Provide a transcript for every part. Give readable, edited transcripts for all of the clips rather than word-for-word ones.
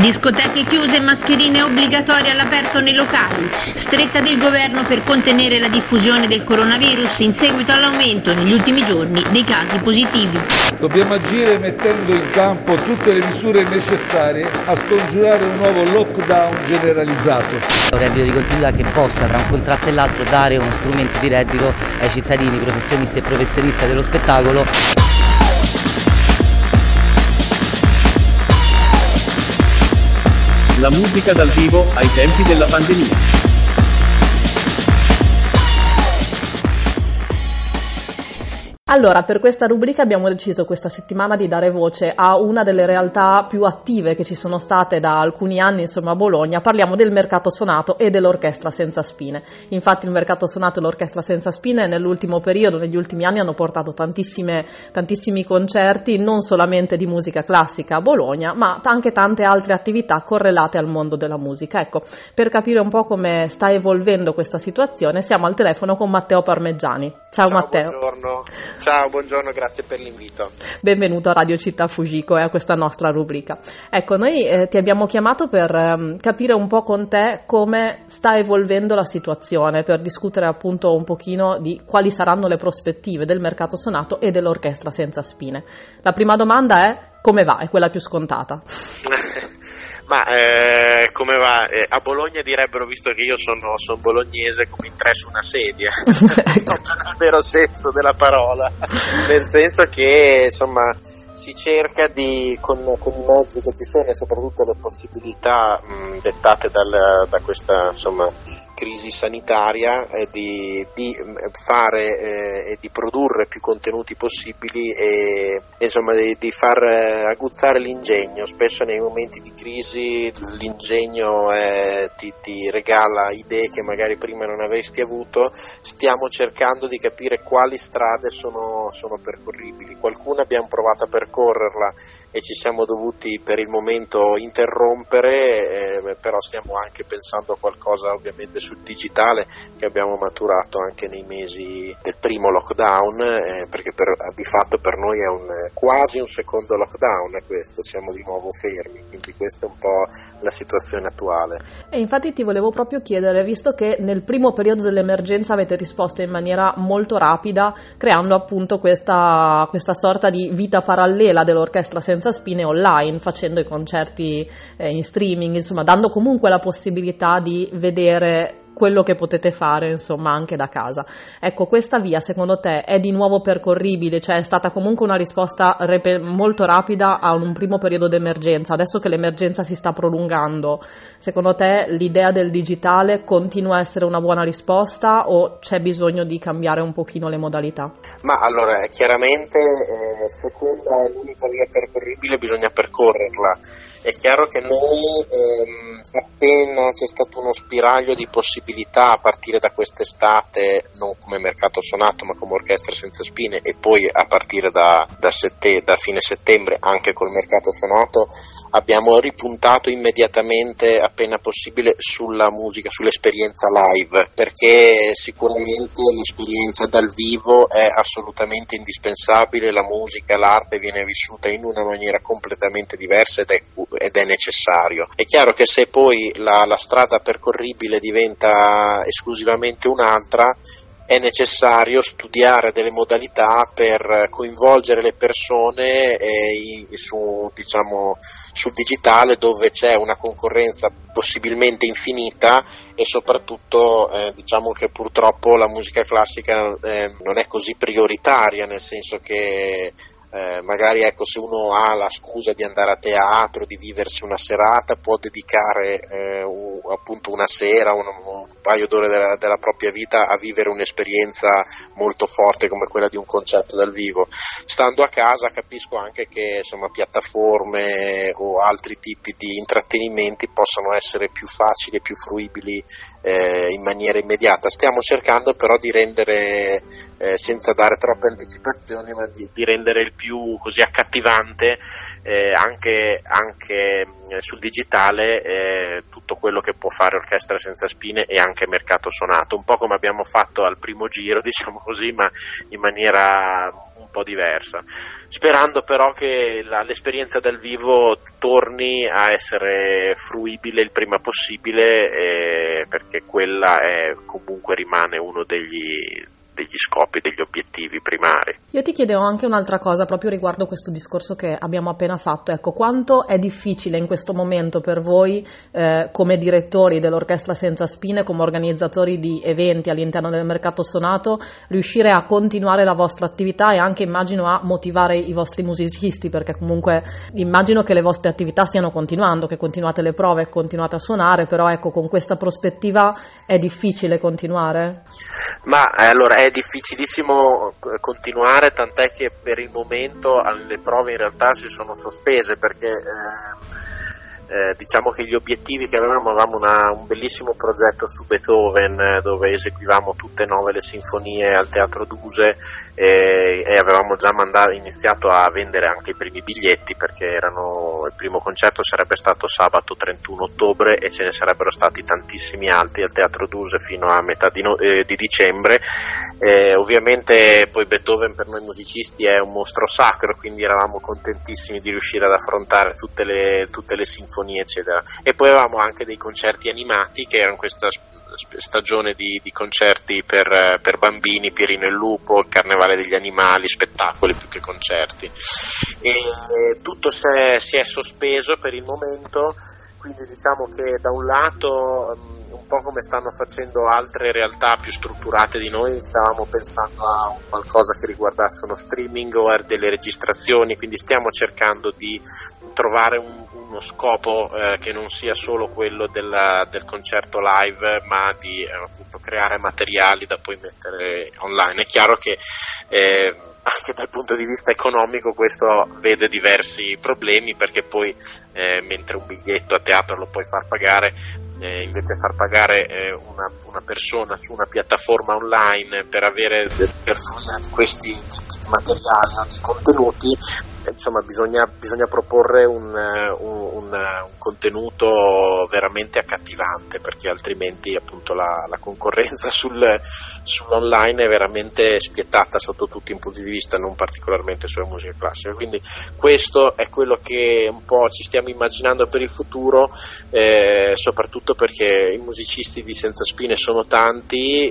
Discoteche chiuse e mascherine obbligatorie all'aperto nei locali. Stretta del governo per contenere la diffusione del coronavirus in seguito all'aumento negli ultimi giorni dei casi positivi. Dobbiamo agire mettendo in campo tutte le misure necessarie a scongiurare un nuovo lockdown generalizzato. Un reddito di continuità che possa tra un contratto e l'altro dare uno strumento di reddito ai cittadini, professionisti e professionisti dello spettacolo. La musica dal vivo ai tempi della pandemia. Allora, per questa rubrica abbiamo deciso questa settimana di dare voce a una delle realtà più attive che ci sono state da alcuni anni, insomma, a Bologna. Parliamo del Mercato Sonato e dell'Orchestra Senza Spine. Infatti il Mercato Sonato e l'Orchestra Senza Spine nell'ultimo periodo, negli ultimi anni, hanno portato tantissimi concerti, non solamente di musica classica a Bologna, ma anche tante altre attività correlate al mondo della musica. Ecco, per capire un po' come sta evolvendo questa situazione, siamo al telefono con Matteo Parmeggiani. Ciao Matteo. Buongiorno. Ciao, buongiorno, grazie per l'invito. Benvenuto a Radio Città Fujiko e a questa nostra rubrica. Ecco, noi ti abbiamo chiamato per capire un po' con te come sta evolvendo la situazione, per discutere appunto un pochino di quali saranno le prospettive del Mercato Sonato e dell'Orchestra Senza Spine. La prima domanda è: come va? È quella più scontata. Ma come va? A Bologna direbbero, visto che io sono bolognese, come in tre su una sedia, ecco. Nel vero senso della parola, nel senso che insomma si cerca con i mezzi che ci sono e soprattutto le possibilità dettate da questa insomma crisi sanitaria di fare e di produrre più contenuti possibili e insomma di far aguzzare l'ingegno. Spesso nei momenti di crisi l'ingegno ti regala idee che magari prima non avresti avuto. Stiamo cercando di capire quali strade sono percorribili. Qualcuna abbiamo provato a percorrerla e ci siamo dovuti per il momento interrompere, però stiamo anche pensando a qualcosa ovviamente sul digitale che abbiamo maturato anche nei mesi del primo lockdown, perché di fatto per noi è quasi un secondo lockdown questo, siamo di nuovo fermi, quindi questa è un po' la situazione attuale. E infatti ti volevo proprio chiedere, visto che nel primo periodo dell'emergenza avete risposto in maniera molto rapida, creando appunto questa sorta di vita parallela dell'Orchestra Senza Spine online, facendo i concerti in streaming, insomma dando comunque la possibilità di vedere quello che potete fare insomma anche da casa. Ecco, questa via secondo te è di nuovo percorribile? Cioè è stata comunque una risposta molto rapida a un primo periodo d'emergenza. Adesso che l'emergenza si sta prolungando, secondo te l'idea del digitale continua a essere una buona risposta o c'è bisogno di cambiare un pochino le modalità? Ma allora chiaramente se quella è l'unica via percorribile bisogna percorrerla. È chiaro che noi appena c'è stato uno spiraglio di possibilità a partire da quest'estate, non come Mercato Sonato ma come Orchestra Senza Spine, e poi a partire da fine settembre anche col Mercato Sonato, abbiamo ripuntato immediatamente appena possibile sulla musica, sull'esperienza live, perché sicuramente l'esperienza dal vivo è assolutamente indispensabile. La musica, l'arte viene vissuta in una maniera completamente diversa ed è necessario. È chiaro che se poi la strada percorribile diventa esclusivamente un'altra, è necessario studiare delle modalità per coinvolgere le persone sul digitale, dove c'è una concorrenza possibilmente infinita e soprattutto diciamo che purtroppo la musica classica non è così prioritaria, nel senso che magari ecco, se uno ha la scusa di andare a teatro, di viversi una serata, può dedicare appunto una sera, un paio d'ore della propria vita a vivere un'esperienza molto forte come quella di un concerto dal vivo. Stando a casa capisco anche che insomma piattaforme o altri tipi di intrattenimenti possano essere più facili e più fruibili in maniera immediata. Stiamo cercando però di rendere senza dare troppe anticipazioni, ma di rendere il più così accattivante anche sul digitale tutto quello che può fare Orchestra Senza Spine e anche Mercato Sonato, un po' come abbiamo fatto al primo giro, diciamo così, ma in maniera un po' diversa, sperando però che l'esperienza dal vivo torni a essere fruibile il prima possibile, perché quella comunque rimane uno degli scopi, degli obiettivi primari. Io ti chiedevo anche un'altra cosa proprio riguardo questo discorso che abbiamo appena fatto. Ecco, quanto è difficile in questo momento per voi come direttori dell'Orchestra Senza Spine, come organizzatori di eventi all'interno del Mercato Sonato, riuscire a continuare la vostra attività e anche immagino a motivare i vostri musicisti, perché comunque immagino che le vostre attività stiano continuando, che continuate le prove e continuate a suonare, però ecco, con questa prospettiva è difficile continuare? Ma allora è difficilissimo continuare, tant'è che per il momento le prove in realtà si sono sospese, perché diciamo che gli obiettivi che avevamo un bellissimo progetto su Beethoven, dove eseguivamo tutte e 9 le sinfonie al Teatro Duse, e avevamo già iniziato a vendere anche i primi biglietti, perché il primo concerto sarebbe stato sabato 31 ottobre e ce ne sarebbero stati tantissimi altri al Teatro Duse fino a metà di dicembre. Ovviamente poi Beethoven per noi musicisti è un mostro sacro, quindi eravamo contentissimi di riuscire ad affrontare tutte le sinfonie eccetera, e poi avevamo anche dei concerti animati, che erano questa stagione di concerti per bambini, Pierino e il Lupo, il Carnevale degli Animali, spettacoli più che concerti, e tutto si è sospeso per il momento. Quindi diciamo che da un lato, un po' come stanno facendo altre realtà più strutturate di noi, stavamo pensando a qualcosa che riguardasse uno streaming o a delle registrazioni, quindi stiamo cercando di trovare uno scopo che non sia solo quello del concerto live, ma di appunto creare materiali da poi mettere online. È chiaro che anche dal punto di vista economico questo vede diversi problemi, perché poi mentre un biglietto a teatro lo puoi far pagare, invece far pagare una persona su una piattaforma online per fruire questi tipi di materiali o di contenuti, insomma bisogna proporre un contenuto veramente accattivante, perché altrimenti appunto la concorrenza sull'online è veramente spietata sotto tutti i punti di vista, non particolarmente sulla musica classica. Quindi questo è quello che un po' ci stiamo immaginando per il futuro, soprattutto perché i musicisti di Senza Spine sono tanti,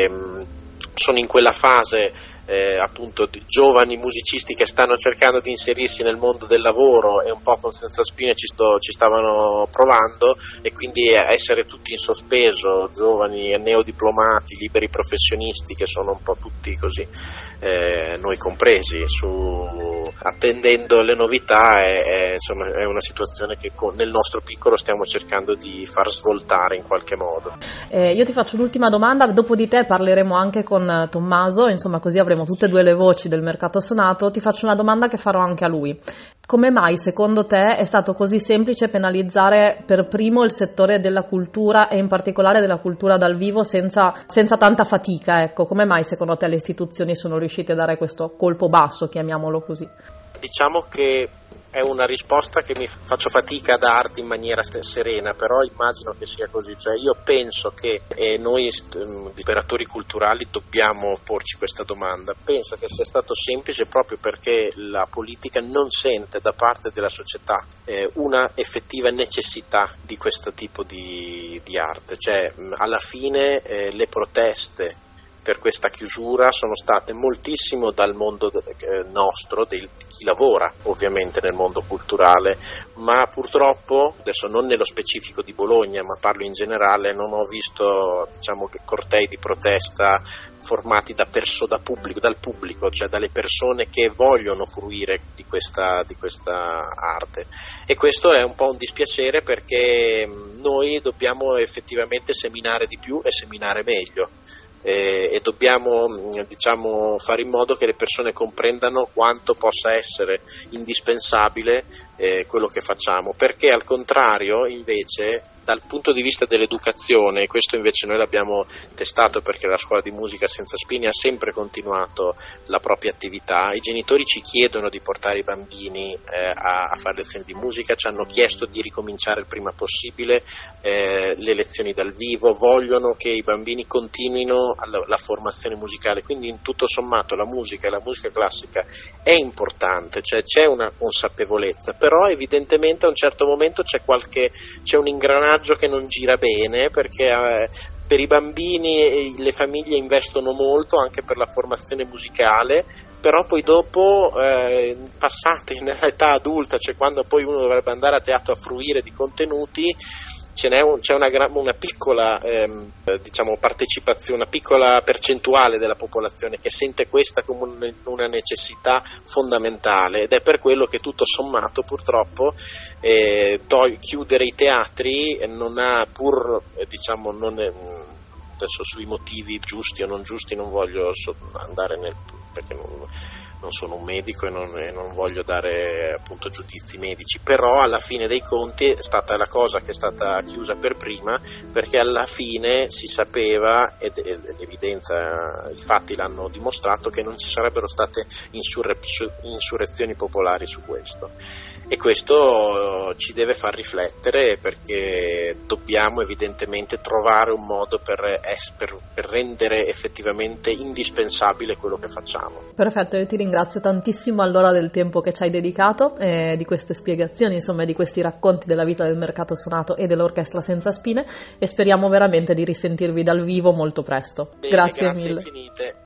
sono in quella fase appunto di giovani musicisti che stanno cercando di inserirsi nel mondo del lavoro, e un po' con Senza Spine ci stavano provando, e quindi essere tutti in sospeso, giovani neodiplomati, liberi professionisti, che sono un po' tutti così, noi compresi, attendendo le novità, insomma è una situazione che nel nostro piccolo stiamo cercando di far svoltare in qualche modo. Io ti faccio l'ultima domanda, dopo di te parleremo anche con Tommaso, insomma così avremo tutte e due le voci del Mercato Sonato. Ti faccio una domanda che farò anche a lui. Come mai secondo te è stato così semplice penalizzare per primo il settore della cultura, e in particolare della cultura dal vivo, senza tanta fatica? Ecco, come mai secondo te le istituzioni sono riuscite a dare questo colpo basso, chiamiamolo così? Diciamo che è una risposta che mi faccio fatica a darti in maniera serena, però immagino che sia così. Cioè io penso che noi operatori culturali dobbiamo porci questa domanda. Penso che sia stato semplice proprio perché la politica non sente da parte della società una effettiva necessità di questo tipo di arte. Cioè alla fine le proteste per questa chiusura sono state moltissimo dal mondo nostro, di chi lavora ovviamente nel mondo culturale, ma purtroppo, adesso non nello specifico di Bologna, ma parlo in generale, non ho visto cortei di protesta formati dal pubblico, cioè dalle persone che vogliono fruire di questa arte, e questo è un po' un dispiacere, perché noi dobbiamo effettivamente seminare di più e seminare meglio. E dobbiamo fare in modo che le persone comprendano quanto possa essere indispensabile quello che facciamo, perché al contrario invece dal punto di vista dell'educazione, questo invece noi l'abbiamo testato perché la scuola di musica Senza Spine ha sempre continuato la propria attività. I genitori ci chiedono di portare i bambini a fare lezioni di musica, ci hanno chiesto di ricominciare il prima possibile le lezioni dal vivo, vogliono che i bambini continuino la formazione musicale, quindi in tutto sommato la musica e la musica classica è importante, cioè c'è una consapevolezza, però evidentemente a un certo momento c'è un ingranaggio che non gira bene, perché per i bambini le famiglie investono molto anche per la formazione musicale, però poi dopo passate nell'età adulta, cioè quando poi uno dovrebbe andare a teatro a fruire di contenuti, c'è una piccola partecipazione, una piccola percentuale della popolazione che sente questa come una necessità fondamentale, ed è per quello che tutto sommato purtroppo chiudere i teatri non ha, pur adesso sui motivi giusti o non giusti non voglio andare perché non sono un medico e non voglio dare appunto giudizi medici, però alla fine dei conti è stata la cosa che è stata chiusa per prima, perché alla fine si sapeva, e l'evidenza, i fatti l'hanno dimostrato, che non ci sarebbero state insurrezioni popolari su questo, e questo ci deve far riflettere, perché dobbiamo evidentemente trovare un modo per rendere effettivamente indispensabile quello che facciamo. Perfetto, io ti ringrazio tantissimo allora del tempo che ci hai dedicato, di queste spiegazioni, insomma, di questi racconti della vita del mercato suonato e dell'Orchestra Senza Spine, e speriamo veramente di risentirvi dal vivo molto presto. Bene, grazie mille. Infinite.